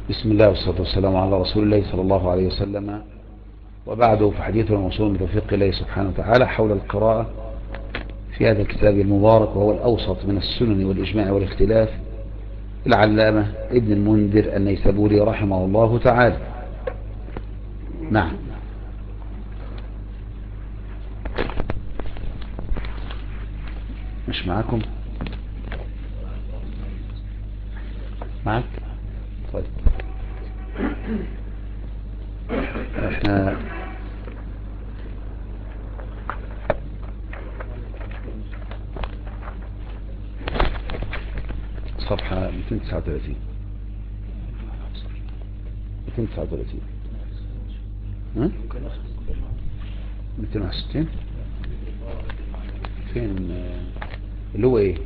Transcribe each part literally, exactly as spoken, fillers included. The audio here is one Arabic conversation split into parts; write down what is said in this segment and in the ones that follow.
بسم الله والصلاة والسلام على رسول الله صلى الله عليه وسلم، وبعده فحديثنا موصول بتوفيق الله سبحانه وتعالى حول القراءة في هذا الكتاب المبارك، وهو الأوسط من السنن والإجماع والاختلاف، العلامة ابن المنذر النيسابوري رحمه الله تعالى. نعم. مش معاكم؟ معك؟ طيب، احنا صفحة مئتين وتسعة وثلاثين مئتين وتسعة وثلاثين ها؟ مئتين وواحد وستين فين اللي هو ايه؟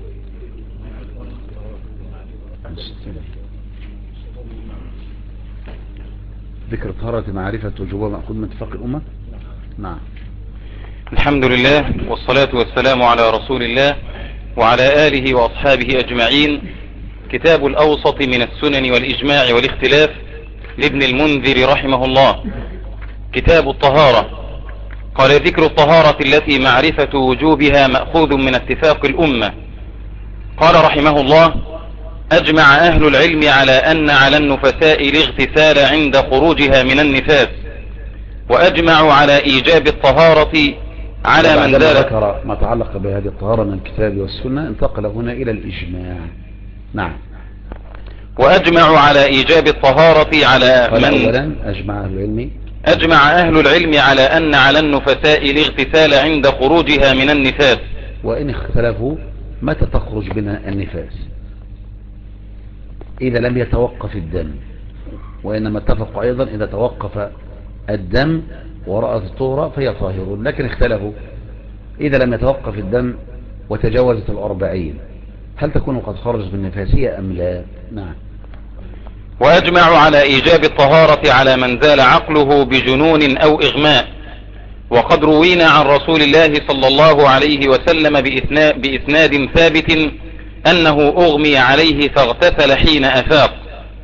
ذكر طهارة معرفة وجوبها مأخوذ من اتفاق الأمة. نعم. الحمد لله والصلاة والسلام على رسول الله وعلى آله وأصحابه أجمعين. كتاب الأوسط من السنن والإجماع والاختلاف لابن المنذر رحمه الله. كتاب الطهارة. قال: ذكر الطهارة التي معرفة وجوبها مأخوذ من اتفاق الأمة. قال رحمه الله: أجمع أهل العلم على أن على النفساء الاغتسال عند خروجها من النفاس، وأجمعوا على إيجاب الطهارة على من ذكر ما تعلق بهذه الطهارة من الكتاب والسنة انتقل هنا إلى الإجماع. نعم. وأجمعوا على إيجاب الطهارة على من أولا أجمع أهل العلم أجمع أهل العلم على أن على النفساء الاغتسال عند خروجها من النفاس. وإن اختلفوا متى تخرج منها النفاس؟ إذا لم يتوقف الدم، وإنما اتفقوا أيضا إذا توقف الدم ورأت الطهرة فهي طاهر، لكن اختلفوا إذا لم يتوقف الدم وتجاوزت الأربعين هل تكون قد خرجت من نفاسية أم لا؟ نعم. وأجمعوا على إيجاب الطهارة على من زال عقله بجنون أو إغماء. وقد روينا عن رسول الله صلى الله عليه وسلم بإسناد ثابت أنه أغمي عليه فاغتسل حين أفاق.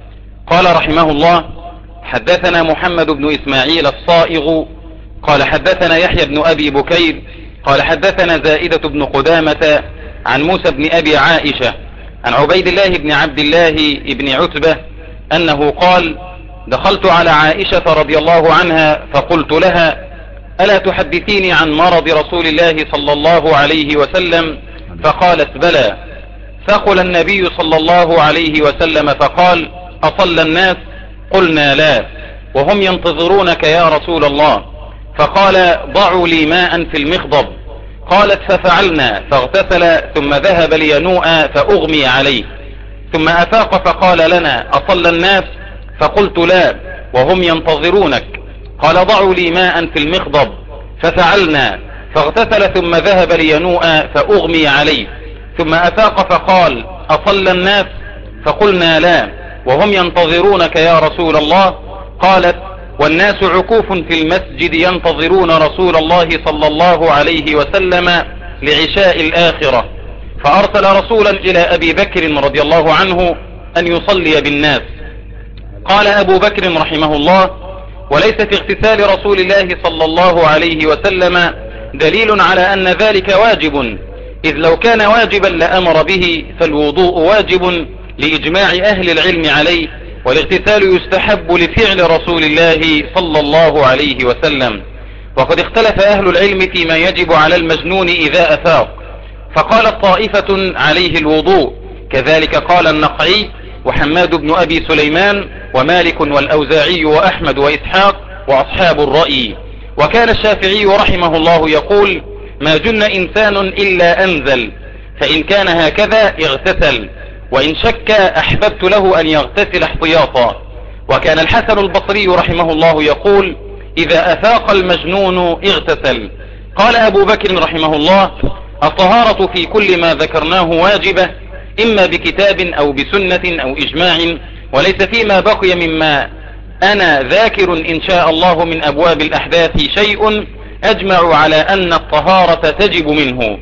قال رحمه الله: حدثنا محمد بن إسماعيل الصائغ قال حدثنا يحيى بن أبي بكير قال حدثنا زائدة بن قدامة عن موسى بن أبي عائشة عن عبيد الله بن عبد الله بن عتبة أنه قال: دخلت على عائشة رضي الله عنها فقلت لها: ألا تحدثيني عن مرض رسول الله صلى الله عليه وسلم؟ فقالت: بلى. فقل النبي صلى الله عليه وسلم فقال: أصلى الناس؟ قلنا: لا، وهم ينتظرونك يا رسول الله. فقال: ضعوا لي ماء في المخضب. قالت: ففعلنا، فاغتسل ثم ذهب لينوء فأغمي عليه، ثم أفاق فقال لنا: أصلى الناس؟ فقلت: لا، وهم ينتظرونك. قال: ضعوا لي ماء في المخضب. ففعلنا، فاغتسل ثم ذهب لينوء فأغمي عليه، ثم أفاق فقال: أصلى الناس؟ فقلنا: لا، وهم ينتظرونك يا رسول الله. قالت: والناس عكوف في المسجد ينتظرون رسول الله صلى الله عليه وسلم لعشاء الآخرة. فأرسل رسولا إلى أبي بكر رضي الله عنه أن يصلي بالناس. قال أبو بكر رحمه الله: وليس في اغتسال رسول الله صلى الله عليه وسلم دليل على أن ذلك واجب، إذ لو كان واجبا لأمر به، فالوضوء واجب لإجماع أهل العلم عليه، والاغتسال يستحب لفعل رسول الله صلى الله عليه وسلم. وقد اختلف أهل العلم فيما يجب على المجنون إذا أفاق، فقالت طائفة عليه الوضوء، كذلك قال النقعي وحماد بن أبي سليمان ومالك والأوزاعي وأحمد وإسحاق وأصحاب الرأي. وكان الشافعي رحمه الله يقول: ما جن إنسان إلا أنزل، فإن كان هكذا اغتسل، وإن شك أحببت له أن يغتسل احتياطا. وكان الحسن البصري رحمه الله يقول: إذا أفاق المجنون اغتسل. قال أبو بكر رحمه الله: الطهارة في كل ما ذكرناه واجبة، إما بكتاب أو بسنة أو إجماع، وليس فيما بقي مما أنا ذاكر إن شاء الله من أبواب الأحداث شيء أجمع على أن الطهارة تجب منه.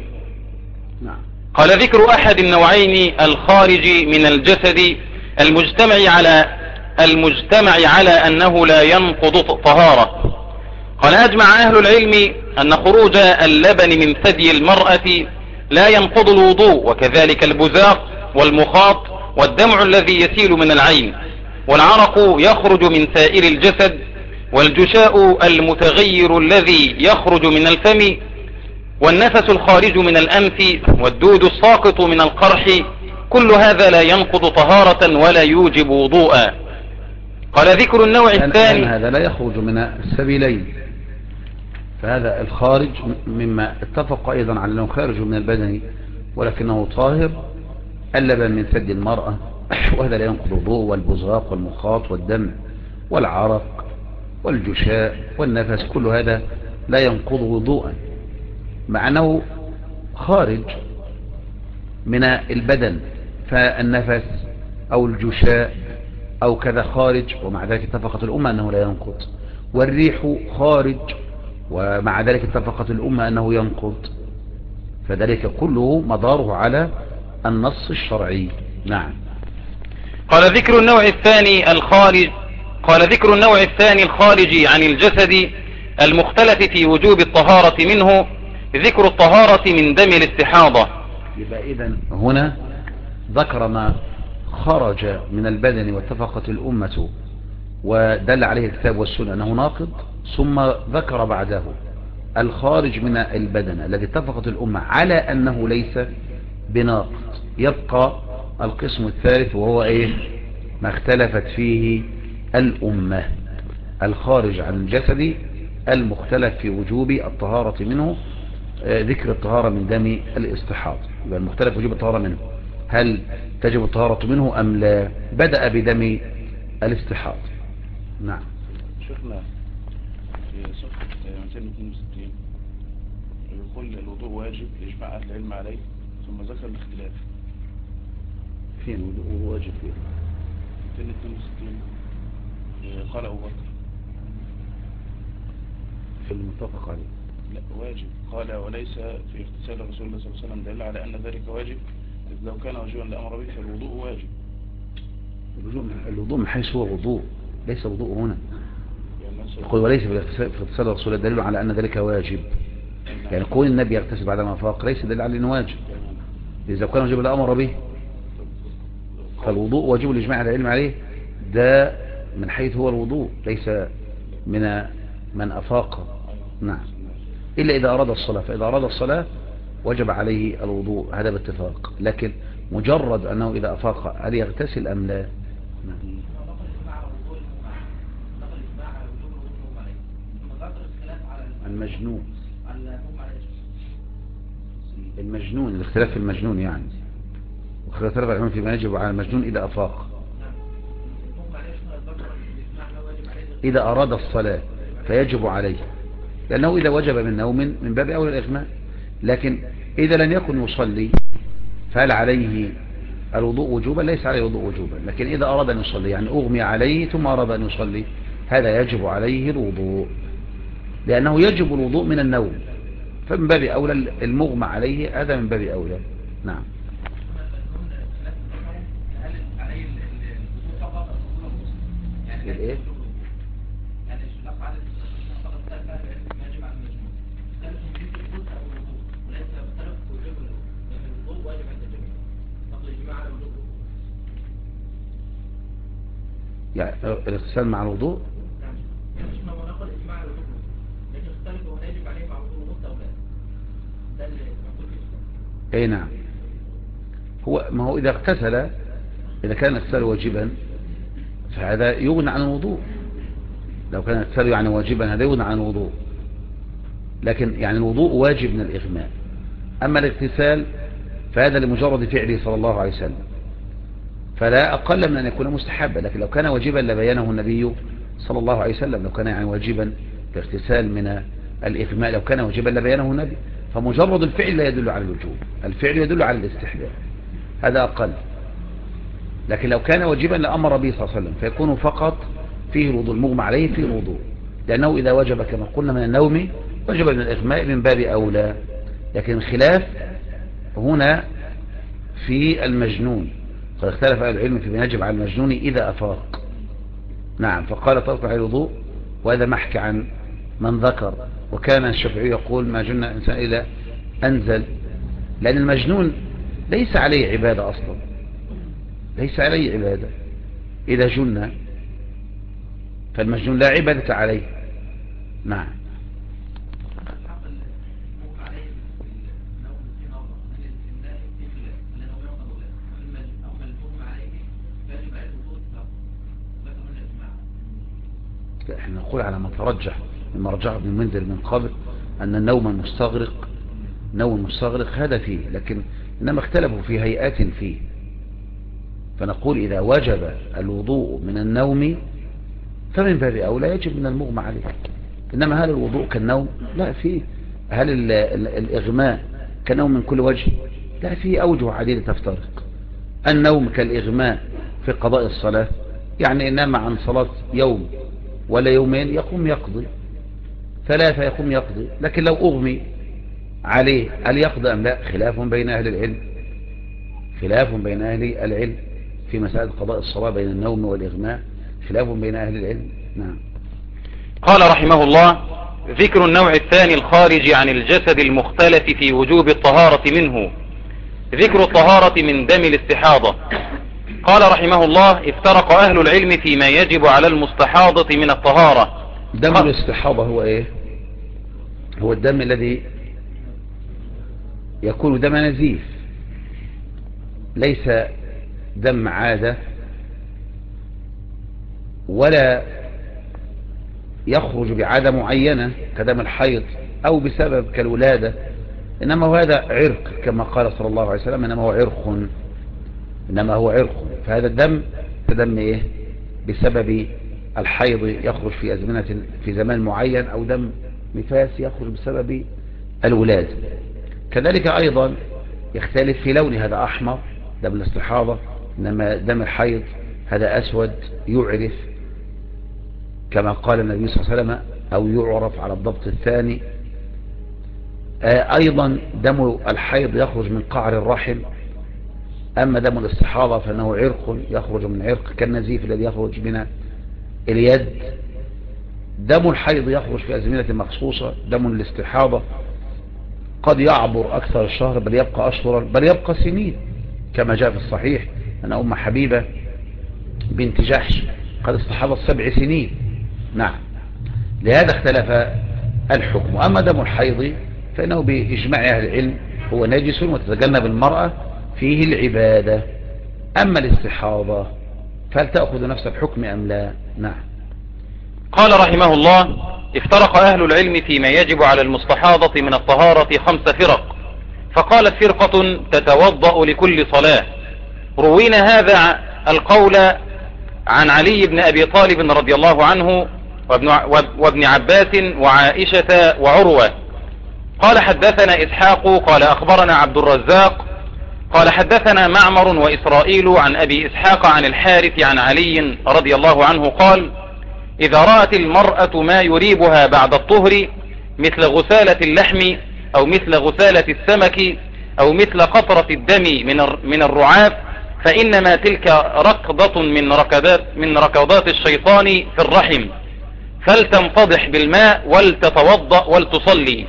قال: ذكر أحد النوعين الخارج من الجسد المجتمع على المجتمع على أنه لا ينقض طهارة. قال أجمع أهل العلم أن خروج اللبن من ثدي المرأة لا ينقض الوضوء، وكذلك البزاق والمخاط والدمع الذي يسيل من العين، والعرق يخرج من سائر الجسد، والجشاء المتغير الذي يخرج من الفم، والنفس الخارج من الأنف، والدود الساقط من القرح، كل هذا لا ينقض طهارة ولا يوجب وضوءا. قال ذكر النوع الثاني هذا لا يخرج من السبيلين، فهذا الخارج مما اتفق أيضا على أنه خارج من البدن ولكنه طاهر، اللبن من ثدي المرأة وهذا لا ينقض وضوء، والبزاق والمخاط والدم والعرق والجشاء والنفس كل هذا لا ينقض وضوءا، مع أنه خارج من البدن، فالنفس أو الجشاء أو كذا خارج، ومع ذلك اتفقت الأمة أنه لا ينقض، والريح خارج ومع ذلك اتفقت الأمة أنه ينقض، فذلك كله مداره على النص الشرعي. نعم. قال ذكر النوع الثاني الخارج قال ذكر النوع الثاني الخارج عن الجسد المختلف في وجوب الطهارة منه ذكر الطهارة من دم الاستحاضة. يبقى إذن هنا ذكر ما خرج من البدن واتفقت الأمة ودل عليه الكتاب والسنة أنه ناقض، ثم ذكر بعده الخارج من البدن الذي اتفقت الأمة على أنه ليس بناقض. يبقى القسم الثالث وهو إيه؟ ما اختلفت فيه الأمة، الخارج عن الجسد المختلف في وجوب الطهارة منه، ذكر الطهارة من دم الاستحاضة. يبقى المختلف وجوب الطهارة منه، هل تجب الطهارة منه أم لا؟ بدأ بدم الاستحاضة. نعم. شيخنا في صفحة مئتين واثنين وستين يقول الوضوء واجب يجمع أهل العلم عليه، ثم ذكر الاختلاف. فين الوضوء واجب فيه؟ مئتين واثنين وستين قال أبو بكر في المتفق عليه. لا واجب، قال وليس في اغتسال رسول الله صلى الله عليه وسلم دليل على أن ذلك واجب، إذ لو كان واجبا لأمر به فالوضوء واجب. الوضوء من حيث هو وضوء، ليس وضوء هنا. يقول وليس في اغتسال رسول الله دليل على أن ذلك واجب، يعني كون النبي يغتسل بعد ما فاق ليس دليل على أنه واجب، إذا كان واجب لأمر به، فالوضوء واجب الإجماع على العلم عليه، ده من حيث هو الوضوء ليس من من أفاق. نعم. إلا إذا أراد الصلاة، فإذا أراد الصلاة وجب عليه الوضوء، هذا باتفاق، لكن مجرد أنه إذا أفاق هل يغتسل أم لا. نعم. المجنون المجنون الاختلاف في المجنون يعني، واختلاف العلماء فيما يجب على المجنون إذا أفاق. إذا أراد الصلاة فيجب عليه، لأنه إذا وجب من نوم من باب أولى الإغماء، لكن إذا لم يكن يصلي فهل عليه الوضوء وجوبا؟ ليس عليه الوضوء وجوبا، لكن إذا أراد أن يصلي يعني أغمي عليه ثم أراد أن يصلي هذا يجب عليه الوضوء، لأنه يجب الوضوء من النوم، فمن باب أولى المغمى عليه هذا من باب أولى. نعم. الإيه؟ يعني الاغتسال مع الوضوء اي نعم. هو ما هو اذا اغتسل، اذا كان الاغتسال واجبا فهذا يغنى عن الوضوء، لو كان الاغتسال يعني واجبا هذا يغنى عن الوضوء، لكن يعني الوضوء واجب من الاغماء، اما الاغتسال فهذا لمجرد فعله صلى الله عليه وسلم، فلا اقل من ان يكون مستحبا، لكن لو كان واجبا لبينه النبي صلى الله عليه وسلم، لو كان يعني واجبا الاغتسال من الاغماء لو كان واجبا لبينه النبي، فمجرد الفعل لا يدل على الوجوب، الفعل يدل على الاستحباب، هذا أقل. لكن لو كان واجبا لأمر به صلى الله عليه وسلم فيكون فقط فيه الوضوء، المغمى عليه فيه الوضوء، لأنه إذا وجب كما قلنا من النوم وجب من الإغماء من باب أولى. لكن الخلاف هنا في المجنون، قد اختلف أهل العلم في من يجب على المجنون إذا أفاق، نعم، فقال تصلح الوضوء، وهذا محكي عن من ذكر. وكان الشافعي يقول ما جن إنسان إلا أنزل، لأن المجنون ليس عليه عبادة أصلا، ليس عليه عبادة إذا جن، فالمجنون لا عبادة عليه. نعم. احنا نقول على ما ترجح مما رجح ابن المنذر من قبل أن النوم المستغرق نوم مستغرق هذا فيه، لكن إنما اختلفوا في هيئات فيه، فنقول إذا وجب الوضوء من النوم فمن باب أولى يجب من المغمى عليه. إنما هل الوضوء كالنوم؟ لا فيه. هل ال ال الإغماء كنوم من كل وجه؟ لا فيه أوجه عديدة تفترق. النوم كالإغماء في قضاء الصلاة، يعني إنام عن صلاة يوم ولا يومين يقوم يقضي، ثلاثة يقوم يقضي. لكن لو أغمي عليه هل يقضي أم لا؟ خلاف بين أهل العلم، خلاف بين أهل العلم في مسألة قضاء الصلاة بين النوم والإغماء، خلاف بين أهل العلم. نعم. قال رحمه الله: ذكر النوع الثاني الخارج عن الجسد المختلف في وجوب الطهارة منه، ذكر الطهارة من دم الاستحاضة. قال رحمه الله: افترق أهل العلم فيما يجب على المستحاضة من الطهارة. دم الاستحاضة هو ايه؟ هو الدم الذي يكون دم نزيف، ليس دم عادة ولا يخرج بعادة معينة كدم الحيض أو بسبب كالولادة، إنما هو هذا عرق كما قال صلى الله عليه وسلم، إنما هو عرق، إنما هو عرق. فهذا الدم دم إيه؟ بسبب الحيض يخرج في أزمنة في زمان معين، أو دم نفاس يخرج بسبب الولادة. كذلك أيضا يختلف في لون، هذا أحمر دم الاستحاضة، إنما دم الحيض هذا أسود يعرف كما قال النبي صلى الله عليه وسلم، أو يعرف على الضبط الثاني. أيضا دم الحيض يخرج من قعر الرحم، أما دم الاستحاضة فإنه عرق يخرج من عرق كالنزيف الذي يخرج من اليد. دم الحيض يخرج في أزمنة مخصوصة، دم الاستحاضة قد يعبر أكثر الشهر، بل يبقى أشهرا، بل يبقى سنين، كما جاء في الصحيح أن أم حبيبة بنت جحش قد استحاضت سبع سنين. نعم. لهذا اختلف الحكم. أما دم الحيض فإنه بإجماع أهل العلم هو نجس وتتجنب المرأة فيه العبادة. أما الاستحاضة فهل تأخذ نفس الحكم أم لا؟ نعم. قال رحمه الله: افترق أهل العلم فيما يجب على المستحاضة من الطهارة خمس فرق. فقالت فرقة تتوضأ لكل صلاة. روينا هذا القول عن علي بن أبي طالب رضي الله عنه وابن, وابن عباس وعائشة وعروة. قال حدثنا إسحاق قال أخبرنا عبد الرزاق قال حدثنا معمر وإسرائيل عن أبي إسحاق عن الحارث عن علي رضي الله عنه قال: إذا رأت المرأة ما يريبها بعد الطهر مثل غسالة اللحم أو مثل غسالة السمك أو مثل قطرة الدم من الرعاف، فإنما تلك ركضة من ركضات, من ركضات الشيطان في الرحم، فلتنفضح بالماء ولتتوضأ ولتصلي.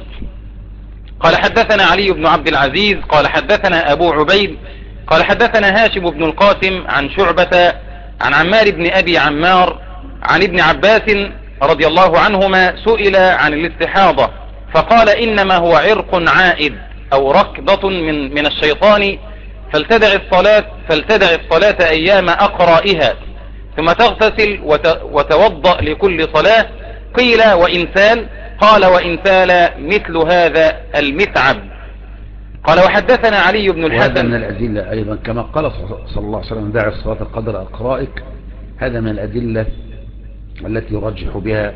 قال حدثنا علي بن عبد العزيز قال حدثنا أبو عبيد قال حدثنا هاشم بن القاسم عن شعبة عن عمار بن أبي عمار عن ابن عباس رضي الله عنهما سئل عن الاستحاضة فقال: إنما هو عرق عائد أو ركضة من, من الشيطان، فلتدع الصلاة, فلتدع الصلاة أيام أقرائها ثم تغتسل وتوضأ لكل صلاة. قيل: وإن سال؟ قال: وإن سال مثل هذا المتعب. قال: وحدثنا علي بن الحسن. وهذا من الأدلة أيضا كما قال صلى الله عليه وسلم: دع الصلاة قدر أقرائك. هذا من الأدلة التي يرجح بها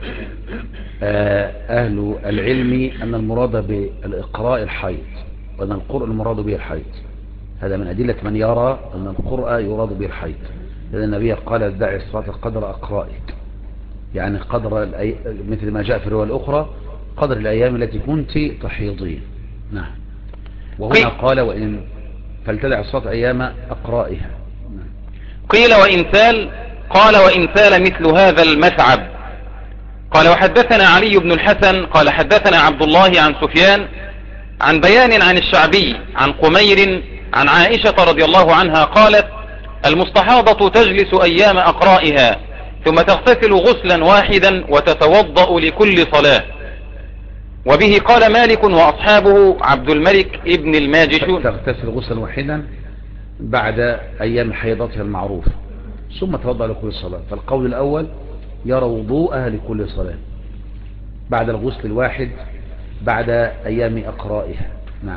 أهل العلم أن المراد بالإقراء الحيض، وأن القرء المراد به الحيض. هذا من أدلة من يرى أن القرء يراد به الحيض، لأن النبي قال: دع الصلاة قدر أقرائك، يعني قدر مثل ما جاء في الرواية الأخرى قدر الأيام التي كنت تحيضين. نعم. وهنا قال: وإن فلتدع الصلاة أيام أقرائها. نعم. قيل: وإن سال؟ قال وإن سال مثل هذا المثعب. قال وحدثنا علي بن الحسن قال حدثنا عبد الله عن سفيان عن بيان عن الشعبي عن قمير عن عائشة رضي الله عنها قالت المستحاضة تجلس أيام أقرائها ثم تغتسل غسلا واحدا وتتوضأ لكل صلاة. وبه قال مالك وأصحابه عبد الملك ابن الماجشون. تغتسل غسلا واحدا بعد أيام حيضتها المعروف ثم توضأ لكل صلاة. فالقول الأول يرى وضوءها لكل صلاة بعد الغسل الواحد بعد أيام أقرائها. نعم.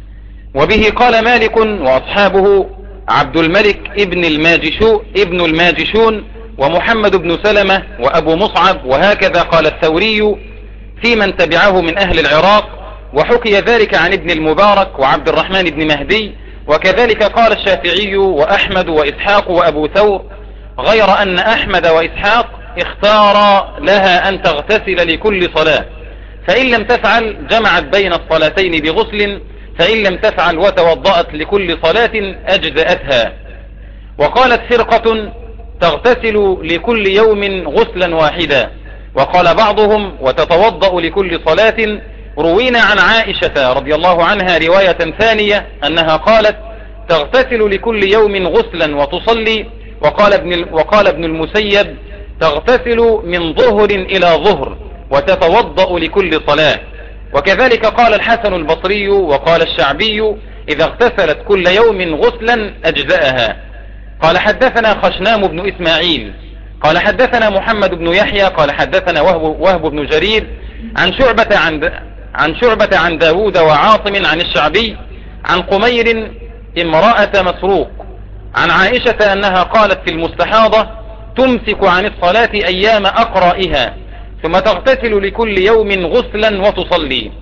وبه قال مالك وأصحابه عبد الملك ابن الماجشون ابن الماجشون ومحمد بن سلمة وأبو مصعب، وهكذا قال الثوري في من تبعه من أهل العراق، وحكي ذلك عن ابن المبارك وعبد الرحمن بن مهدي، وكذلك قال الشافعي وأحمد وإسحاق وأبو ثور، غير أن أحمد وإسحاق اختار لها أن تغتسل لكل صلاة، فإن لم تفعل جمعت بين الصلاتين بغسل، فإن لم تفعل وتوضأت لكل صلاة أجزأتها. وقالت فرقة تغتسل لكل يوم غسلا واحدا، وقال بعضهم وتتوضأ لكل صلاة. روينا عن عائشة رضي الله عنها رواية ثانية أنها قالت تغتسل لكل يوم غسلا وتصلي. وقال ابن, وقال ابن المسيب تغتسل من ظهر إلى ظهر وتتوضأ لكل صلاة. وكذلك قال الحسن البصري وقال الشعبي إذا اغتسلت كل يوم غسلا أجزأها. قال حدثنا خشنام بن إسماعيل قال حدثنا محمد بن يحيى قال حدثنا وهب, وهب بن جرير عن شعبة عن, عن شعبة عن داود وعاصم عن الشعبي عن قمير امرأة مسروق عن عائشة أنها قالت في المستحاضة تمسك عن الصلاة أيام أقرائها ثم تغتسل لكل يوم غسلا وتصلي.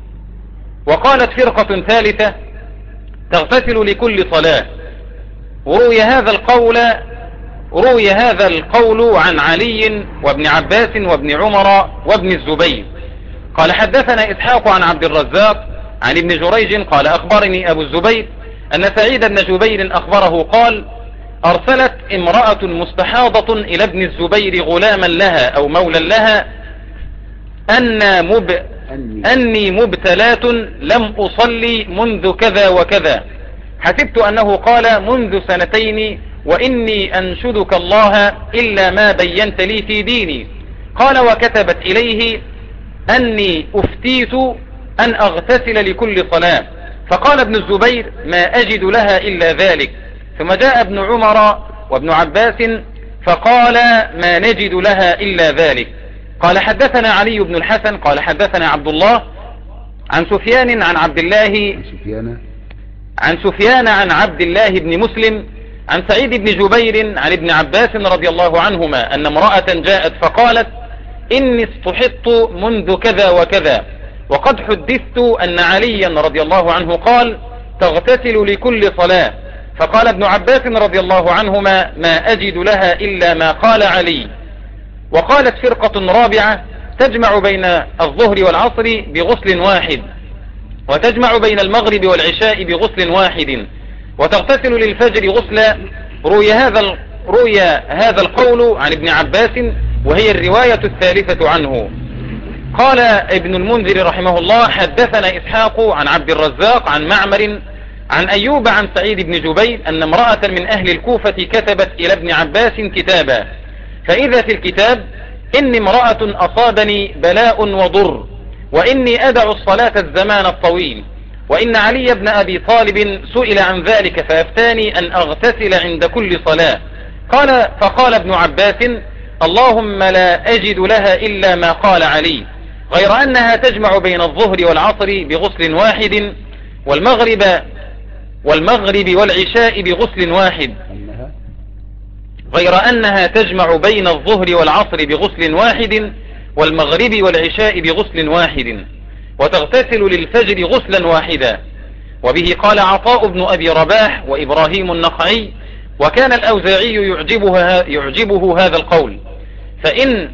وقالت فرقة ثالثة تغتسل لكل صلاة. وروي هذا القول روي هذا القول عن علي وابن عباس وابن عمر وابن الزبير. قال حدثنا إسحاق عن عبد الرزاق عن ابن جريج قال أخبرني أبو الزبير أن سعيد بن جبير أخبره قال أرسلت امرأة مستحاضة إلى ابن الزبير غلاما لها أو مولا لها أن مب... أني مبتلات لم أصلي منذ كذا وكذا، حسبت أنه قال منذ سنتين وإني أنشدك الله إلا ما بينت لي في ديني. قال وكتبت إليه أني أفتيت أن أغتسل لكل صلاة. فقال ابن الزبير ما أجد لها إلا ذلك. ثم جاء ابن عمر وابن عباس فقال ما نجد لها إلا ذلك. قال حدثنا علي بن الحسن قال حدثنا عبد الله عن سفيان عن عبد الله سفيان عن سفيان عن عبد الله بن مسلم عن سعيد بن جبير عن ابن عباس رضي الله عنهما أن امرأة جاءت فقالت إني استحط منذ كذا وكذا، وقد حدثت أن عليا رضي الله عنه قال تغتسل لكل صلاة. فقال ابن عباس رضي الله عنهما ما أجد لها إلا ما قال علي. وقالت فرقة رابعة تجمع بين الظهر والعصر بغسل واحد، وتجمع بين المغرب والعشاء بغسل واحد، وتغتسل للفجر غسلا. روي هذا روي هذا القول عن ابن عباس وهي الرواية الثالثة عنه. قال ابن المنذر رحمه الله حدثنا إسحاق عن عبد الرزاق عن معمر عن أيوب عن سعيد بن جبير أن امرأة من أهل الكوفة كتبت إلى ابن عباس كتابا، فإذا في الكتاب إني امرأة أصابني بلاء وضر، وإني أدع الصلاة الزمان الطويل، وإن علي بن أبي طالب سئل عن ذلك فأفتاني أن أغتسل عند كل صلاة. قال فقال ابن عباس اللهم لا أجد لها إلا ما قال علي، غير أنها تجمع بين الظهر والعصر بغسل واحد، والمغرب والمغرب والعشاء بغسل واحد، غير أنها تجمع بين الظهر والعصر بغسل واحد، والمغرب والعشاء بغسل واحد، وتغتسل للفجر غسلا واحدا. وبه قال عطاء بن أبي رباح وإبراهيم النخعي، وكان الأوزاعي يعجبه, يعجبه هذا القول، فإن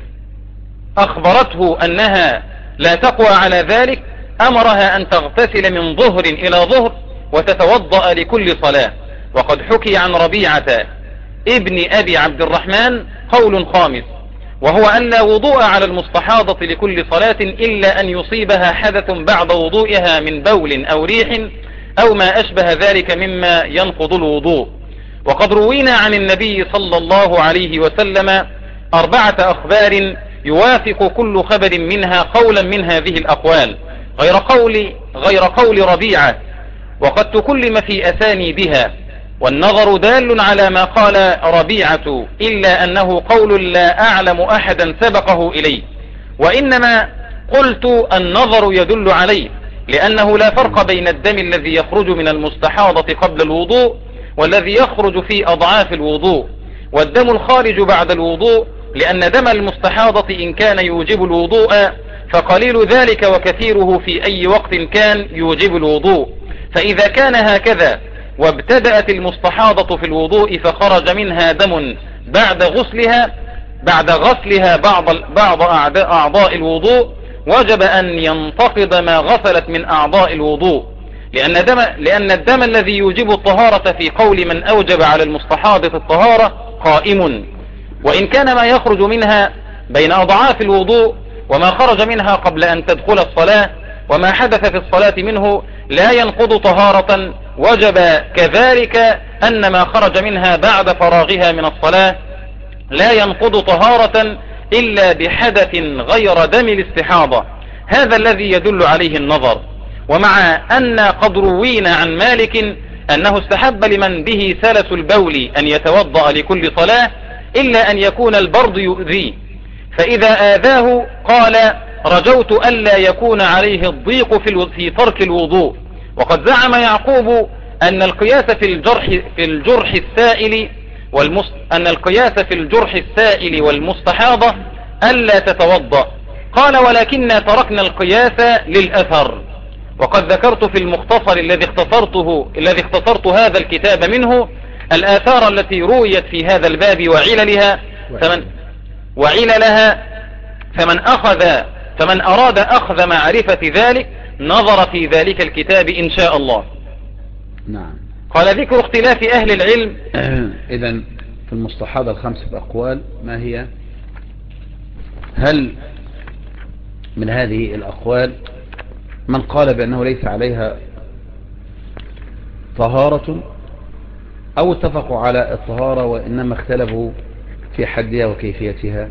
أخبرته أنها لا تقوى على ذلك أمرها أن تغتسل من ظهر إلى ظهر وتتوضأ لكل صلاة. وقد حكي عن ربيعة ابن أبي عبد الرحمن قول خامس، وهو أن لا وضوء على المستحاضة لكل صلاة إلا أن يصيبها حدث بعد وضوئها من بول أو ريح أو ما أشبه ذلك مما ينقض الوضوء. وقد روينا عن النبي صلى الله عليه وسلم أربعة أخبار يوافق كل خبر منها قولا من هذه الأقوال غير قول, غير قول ربيعة، وقد تكلم في أسانيدها، والنظر دال على ما قال ربيعة إلا أنه قول لا أعلم أحدا سبقه إليه، وإنما قلت النظر يدل عليه، لأنه لا فرق بين الدم الذي يخرج من المستحاضة قبل الوضوء والذي يخرج في أضعاف الوضوء والدم الخارج بعد الوضوء، لأن دم المستحاضة إن كان يوجب الوضوء فقليل ذلك وكثيره في أي وقت كان يوجب الوضوء. فإذا كان هكذا وابتدأت المستحاضة في الوضوء فخرج منها دم بعد غسلها بعد غسلها بعض بعض أعضاء الوضوء، وجب أن ينتقض ما غسلت من أعضاء الوضوء، لأن, دم لأن الدم الذي يوجب الطهارة في قول من أوجب على المستحاضة الطهارة قائم، وإن كان ما يخرج منها بين أضعاف الوضوء وما خرج منها قبل أن تدخل الصلاة وما حدث في الصلاة منه لا ينقض طهارة، وجب كذلك أن ما خرج منها بعد فراغها من الصلاة لا ينقض طهارة إلا بحدث غير دم الاستحاضة. هذا الذي يدل عليه النظر. ومع أن قد روينا عن مالك أنه استحب لمن به سلس البول أن يتوضأ لكل صلاة إلا أن يكون البرد يؤذيه، فإذا آذاه قال رجوت ألا يكون عليه الضيق في ترك الوضوء. وقد زعم يعقوب أن القياس في الجرح في الجرح السائل والمس أن القياس في الجرح السائل والمستحاضة ألا تتوضأ. قال ولكننا تركنا القياس للأثر، وقد ذكرت في المختصر الذي اختصرته الذي اختصرت هذا الكتاب منه الآثار التي رويت في هذا الباب وعللها فمن وعللها فمن أخذ فمن أراد أخذ معرفة ذلك نظر في ذلك الكتاب إن شاء الله. نعم. قال ذكر اختلاف أهل العلم. إذن في المستحاضة الخمسة أقوال ما هي؟ هل من هذه الأقوال من قال بأنه ليس عليها طهارة أو اتفقوا على الطهارة وإنما اختلفوا في حدها وكيفيتها؟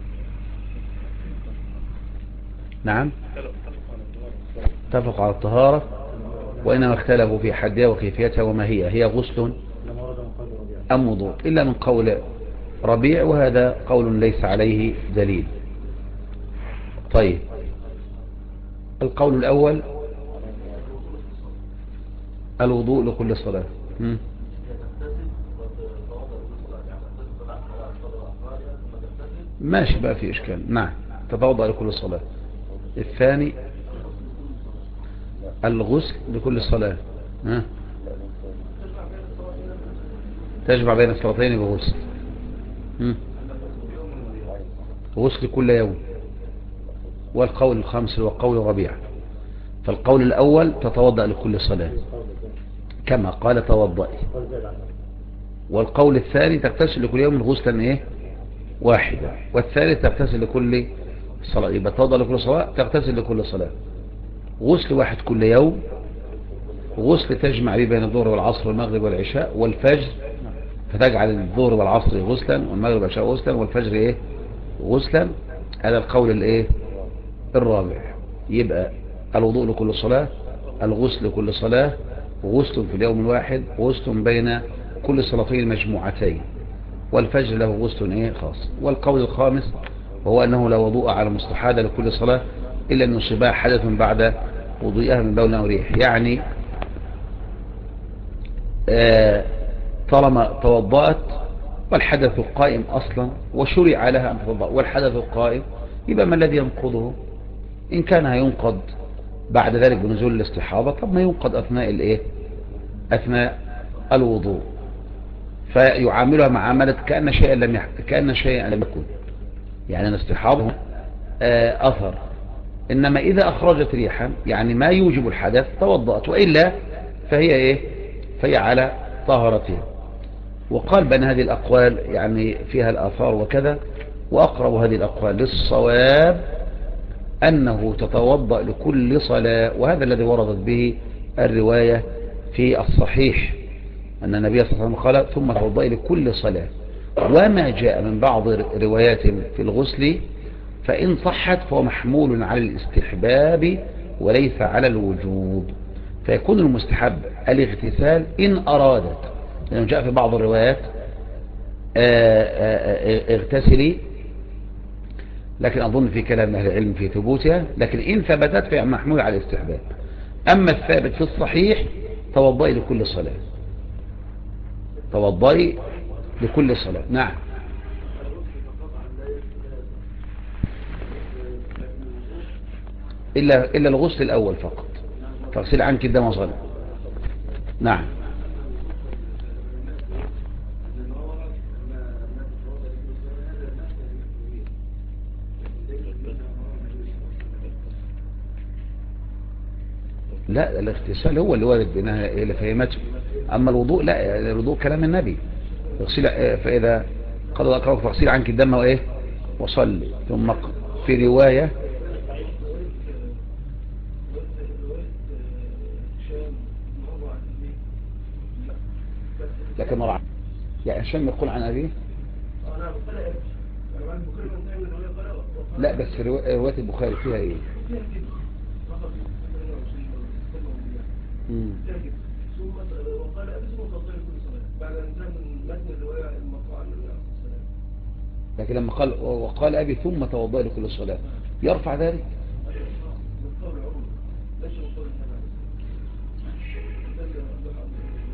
نعم، اتفقوا على الطهارة وإنما اختلفوا في حدها وكيفيتها وما هي هي غسل أم وضوء، إلا من قول ربيع، وهذا قول ليس عليه دليل. طيب، القول الأول الوضوء لكل صلاة. م? ماشي بقى في إشكال. نعم، تتوضأ لكل صلاة. الثاني الغسل لكل صلاة. ها؟ تجمع بين الصلاتين بغسل. م? غسل كل يوم. والقول الخامس هو قول ربيع. فالقول الأول تتوضأ لكل صلاة كما قال توضئي، والقول الثاني تغتسل لكل يوم غسلا ايه واحدا، والثالث تغتسل لكل صلاة. يبقى توضأ لكل صلاة تغتسل لكل صلاة، غسل واحد كل يوم، غسل تجمع به بين الظهر والعصر والمغرب والعشاء والفجر، فتجعل الظهر والعصر غسلا والمغرب والعشاء غسلا والفجر ايه غسلا. هذا القول الايه الرابع. يبقى الوضوء لكل صلاة، الغسل لكل صلاة، غسل في اليوم الواحد، غسل بين كل صلاتين مجموعتين، والفجر له غسل ايه خاص. والقول الخامس وهو انه لا وضوء على المستحاضة لكل صلاة الا ان يصيبها حدث بعد وضوئها من بول او ريح. يعني آه طالما توضأت والحدث قائم اصلا وشرع لها ان تتوضأ والحدث قائم، يبقى ما الذي ينقضه؟ إن كان هينقض بعد ذلك بنزول الاستحاضة، طب ما ينقض أثناء الإيه أثناء الوضوء، فيعاملها معاملة كأن شيئا لم يح... كأن شيئا لم يكن، يعني الاستحاضة آه أثر. إنما إذا أخرجت ريحا يعني ما يوجب الحدث توضأت، وإلا فهي إيه فهي على طهارتها. وقال بأن هذه الأقوال يعني فيها الآثار وكذا، وأقرب هذه الأقوال للصواب أنه تتوضأ لكل صلاة، وهذا الذي وردت به الرواية في الصحيح أن النبي صلى الله عليه وسلم قال ثم توضأ لكل صلاة. وما جاء من بعض روايات في الغسل فإن صحت فهو محمول على الاستحباب وليس على الوجوب، فيكون المستحب الاغتسال إن أرادت، لأنه جاء في بعض الروايات اغتسلي، لكن أظن في كلام أهل العلم في ثبوتها، لكن إن ثبتت فهي محمول على الاستحباب. أما الثابت في الصحيح توضئي لكل صلاة، توضئي لكل صلاة. نعم. إلا, إلا الغسل الأول فقط، تغسل عنك الدم وصلاة. نعم. لا، الاغتسال هو اللي وارد بينها اللي فهمته، أما الوضوء لا، الوضوء كلام النبي. تغسل فإذا قال أقرأ تغسل عنك الدم وإيه وصلي. ثم في رواية لكن مرعى يعني هشام يقول عن أبيه، لا بس رواية البخاري فيها إيه؟ مم. وقال أبي ثم تفضل كل صلاة بعد أن انتهى من متن الرواية المرفوعة عن النبي عليه الصلاة والسلام. لكن لما قال وقال أبي ثم توضأ لكل صلاة يرفع ذلك؟ من قول عمر ليس من قول النبي عليه الصلاة والسلام.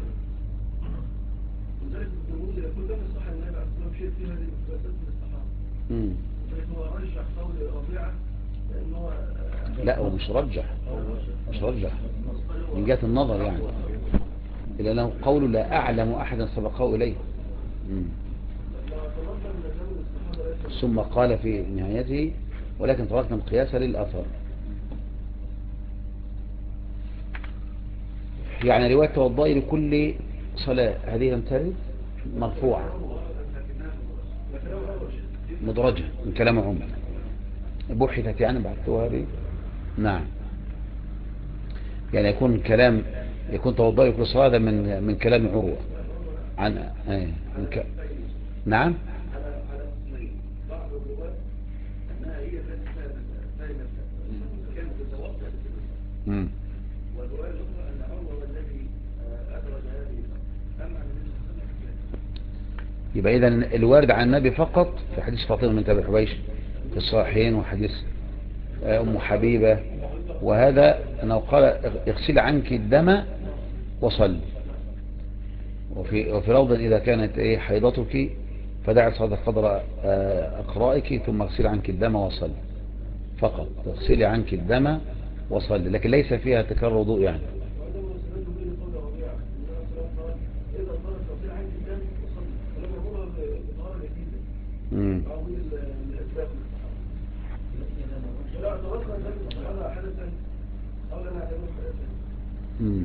وذلك الجمهور يقول لم يصح النبي عليه الصلاة والسلام شيء في هذه المثبتات من الصحابة. امم ولكن هو رجح قول ربيعة لأنه لا هو مش رجح، مش رجح من جهة النظر يعني، إلا أنه قول لا أعلم أحدا سبقه إليه. مم. ثم قال في نهايته ولكن تركنا القياس للأثر. يعني رواية توضئي لكل صلاة هذه لم ترد مرفوعة مدرجة من كلام عمر بحثت يعني بعثتها هذه. نعم. يعني يكون كلام يكون توضئي لكل صلاة هذا من من كلام عروة عن ايه من ك... نعم. امم والرواية الأخرى أن عمر هو الذي أدرج هذه. أما يبقى إذا الوارد عن النبي فقط في حديث فاطمة بنت أبي حبيش في الصحيحين وحديث أم حبيبة، وهذا أنه قال اغسل عنك الدم وصل، وفي وفي لفظ إذا كانت إيه حيضتك فدعي صلاة قدر أقرائك ثم اغسل عنك الدم وصل فقط، اغسلي عنك الدم وصل، لكن ليس فيها تكرر وضوء يعني. امم امم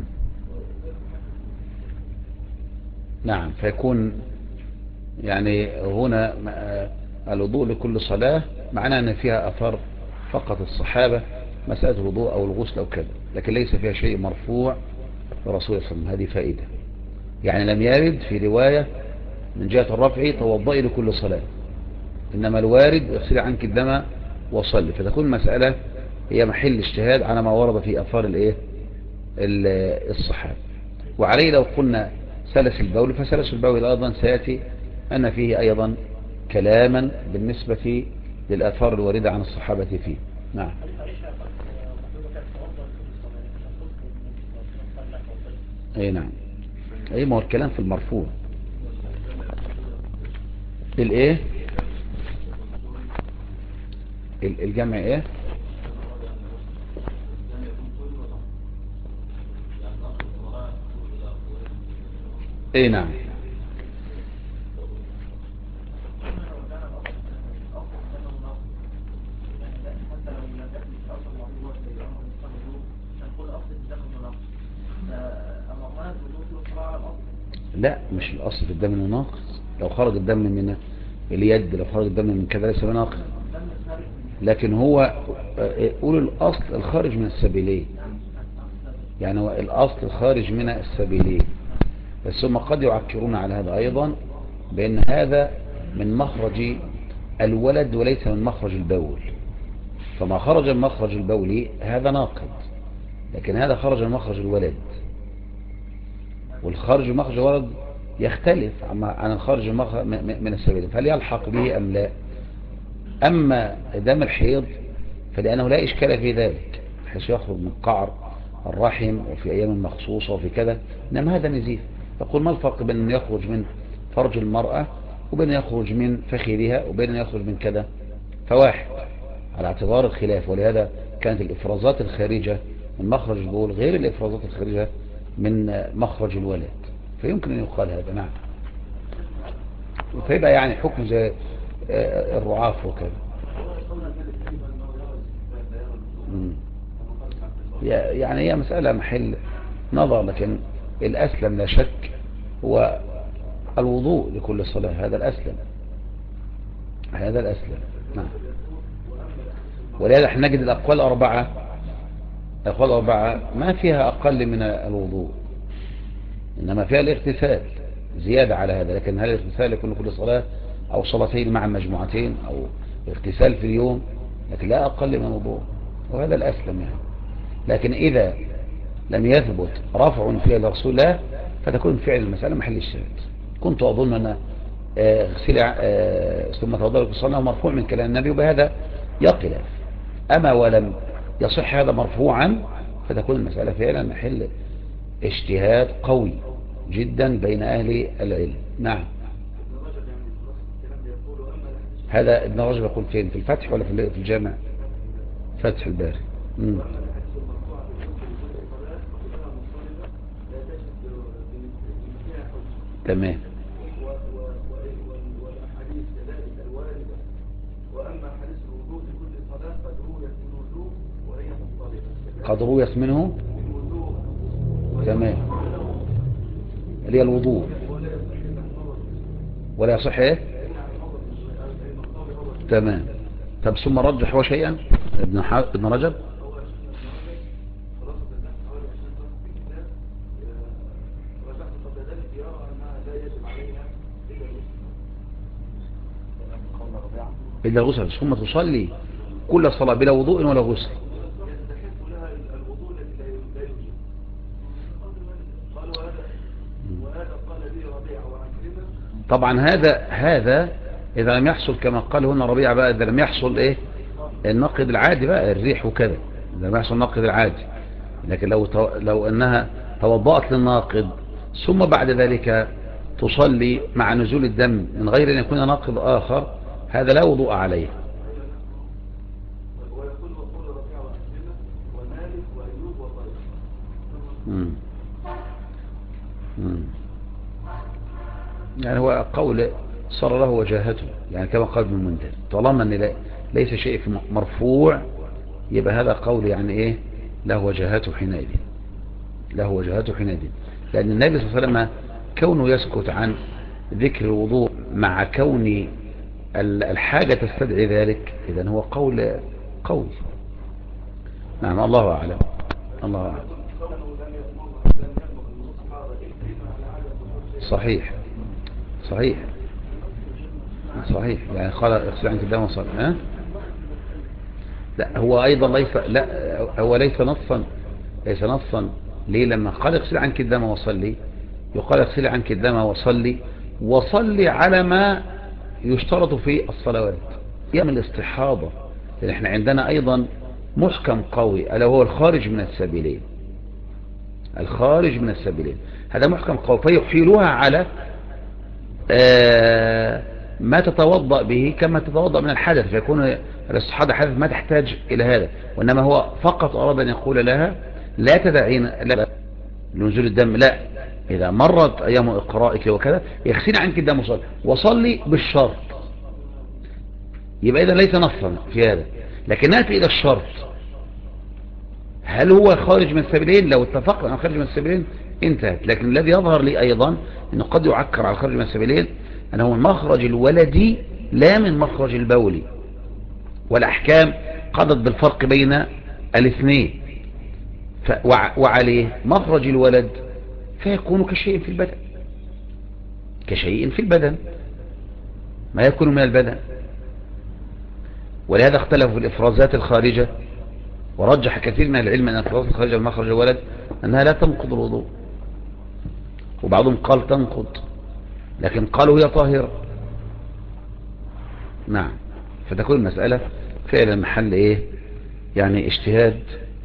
نعم. فيكون يعني هنا الوضوء لكل صلاة معناه أن فيها أثر فقط الصحابة مسألة الوضوء أو الغسل أو كذا، لكن ليس فيها شيء مرفوع لرسول الله صلى الله عليه وسلم. هذه فائدة يعني لم يرد في رواية من جهة الرفع توضئي لكل صلاة، إنما الوارد اغسلي عنك الدم وصلي، فتكون مسألة هي محل اجتهاد على ما ورد في أثار الايه الصحابة. وعليه لو قلنا سلس البول فسلس البول أيضا سيأتي أن فيه أيضا كلاما بالنسبة للآثار الواردة عن الصحابة فيه. نعم. أي نعم. أي ما هو الكلام في المرفوع الايه الجمع ايه ايه نعم. لا مش الأصل في الدم انه ناقص. لو خرج الدم من اليد، لو خرج الدم من كذا ليس بناقص، لكن هو قول الأصل الخارج من السبيلين، يعني هو الأصل الخارج من السبيلين، بس هم قد يعكرون على هذا أيضا بأن هذا من مخرج الولد وليس من مخرج البول، فما خرج من مخرج البول هذا ناقض، لكن هذا خرج من مخرج الولد، والخارج من مخرج الولد يختلف عن الخارج من السبيل، فهل يلحق به أم لا؟ أما دم الحيض فلأنه لا إشكال في ذلك، حيث يخرج من قعر الرحم وفي أيام مخصوصة وفي كذا، إنما هذا نزيف. يقول ما الفرق بين أن يخرج من فرج المرأة وبين أن يخرج من فخذها وبين أن يخرج من كذا؟ فواحد على اعتبار الخلاف، ولهذا كانت الإفرازات الخارجة من مخرج البول غير الإفرازات الخارجة من مخرج الولد، فيمكن أن يقال هذا. نعم. فيبقى يعني حكم زي الرعاف وكذا. يعني هي مسألة محل نظر، لكن الأسلم لا شك هو الوضوء لكل صلاة، هذا الأسلم، هذا الأسلم. نعم. ولهذا احنا نجد الأقوال أربعة، الأقوال أربعة ما فيها أقل من الوضوء، إنما فيها الاغتسال زيادة على هذا، لكن هل الاغتسال يكون كل صلاة أو صلاتين مع مجموعتين أو اغتسال في اليوم، لكن لا أقل من الوضوء، وهذا الأسلم يعني. لكن إذا لم يثبت رفع فيها لرسول الله فتكون فعل المسألة محل الشهاد. كنت أظن أن اغسل ثم توضأ للصلاة مرفوع من كلام النبي، وبهذا يقلف. أما ولم يصح هذا مرفوعا فتكون المسألة فعلا محل اجتهاد قوي جدا بين أهل العلم. نعم. هذا ابن رجب يقول فين، في الفتح ولا في الجامع؟ فتح الباري. مم. تمام. والأحاديث كذلك الواردة، وأما حديث الوضوء لكل صلاة قد رويت من وضوء وهي مضطربة، قد رويت منه. تمام. اللي هي الوضوء ولا يصح ايه. تمام. طب ثم رجح هو شيئا ابن ابن رجب. إلا غسل ثم تصلي كل صلاة بلا وضوء ولا غسل. طبعا هذا هذا إذا لم يحصل كما قال هنا ربيع بقى، إذا لم يحصل إيه النقد العادي بقى، الريح وكذا، إذا لم يحصل النقد العادي. لكن لو لو أنها توضأت للناقد ثم بعد ذلك تصلي مع نزول الدم من غير أن يكون ناقد آخر، هذا لا وضوء عليه. مم. مم. يعني هو قول صار له وجاهته، يعني كما قال ابن المنذر، طالما ان ليس شيء مرفوع يبقى هذا قول يعني ايه له وجاهته حينئذ، له وجاهته حينئذ، لان النبي صلى الله عليه وسلم كونه يسكت عن ذكر الوضوء مع كون الحاجة تستدعي ذلك، اذن هو قول قول. نعم. الله اعلم. الله اعلم. صحيح صحيح صحيح. يعني قال اغسل عنك الدم وصل. ها لا هو ايضا ليس، لا هو ليس نصا، ليس نصا. ليه لما قال اغسل عنك الدم وصلي، يقال اغسل عنك الدم وصلي، وصلي على ما يشترط في الصلوات هي من الاستحاضة، لان احنا عندنا ايضا محكم قوي الا هو الخارج من السبيلين، الخارج من السبيلين هذا محكم قوي، فيحيلوها على آه ما تتوضأ به كما تتوضأ من الحدث، فيكون الاستحاضة حدث ما تحتاج إلى هذا، وإنما هو فقط أراد أن يقول لها لا تدعين لنزول الدم، لا إذا مرت أيام إقرائك وكذا يغسل عنك الدم وصلي، وصلي بالشرط. يبقى إذا ليس نصا في هذا، لكن نأتي إلى الشرط، هل هو خارج من السبيلين؟ لو اتفقنا عن خارج من السبيلين انتهت. لكن الذي يظهر لي أيضا أنه قد يعكر على خرج من السبيلين أنه من مخرج الولد لا من مخرج البول، والأحكام قضت بالفرق بين الاثنين. وعليه مخرج الولد فيكون كشيء في البدن، كشيء في البدن ما يكون من البدن. ولهذا اختلفوا في الإفرازات الخارجة، ورجح كثير من العلم أن الإفرازات الخارجة من مخرج الولد أنها لا تنقض الوضوء، وبعضهم قال تنقض، لكن قالوا هي طاهرة. نعم. فتكون المسألة فعلا محل ايه يعني اجتهاد،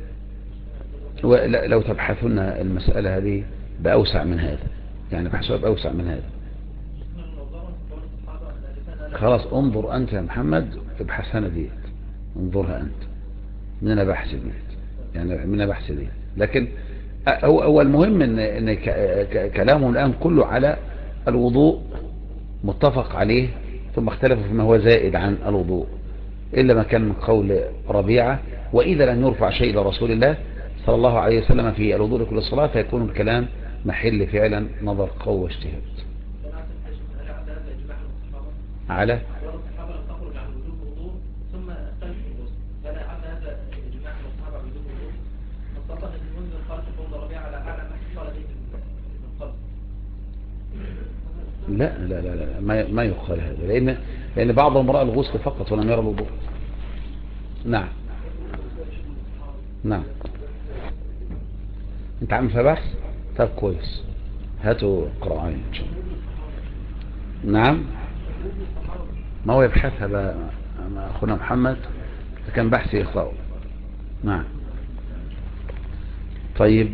لو تبحثون المسألة هذه بأوسع من هذا، يعني بحثوا بأوسع من هذا. خلاص انظر أنت يا محمد، ابحث هنا ديت، انظرها أنت، مننا بحث ديت، يعني مننا بحث ديت. لكن هو هو المهم ان, إن كلامه الآن كله على الوضوء متفق عليه، ثم اختلفوا فيما هو زائد عن الوضوء، إلا ما كان من قول ربيعة: وإذا لم يرفع شيء لرسول الله صلى الله عليه وسلم في الوضوء لكل الصلاة، فيكون الكلام محل فعلا نظر قوة واجتهاد. على لا لا لا لا ما ما يقال هذا، لأن لأن بعضهم رأى الغسل فقط ولم يرى الوضوء. نعم نعم. انت عم فبحث؟ طب كويس، هاتوا قرآن. نعم. ما هو يبحثها بقى أخونا محمد، كان بحث يقرأه. نعم. طيب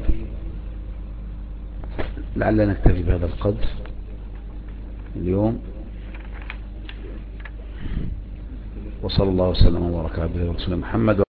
لعلنا نكتفي بهذا القدر اليوم، وصلى الله وسلم وبارك على رسول محمد.